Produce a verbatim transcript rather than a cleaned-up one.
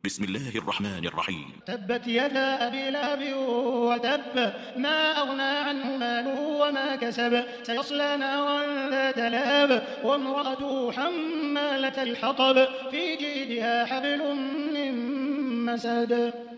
بسم الله الرحمن الرحيم. تبت يدا أبي لهب وتب، ما أغنى عنه ماله وما كسب، سيصلى نارا ذات لهب وامرأته حمالة الحطب، في جيدها حبل من مسد.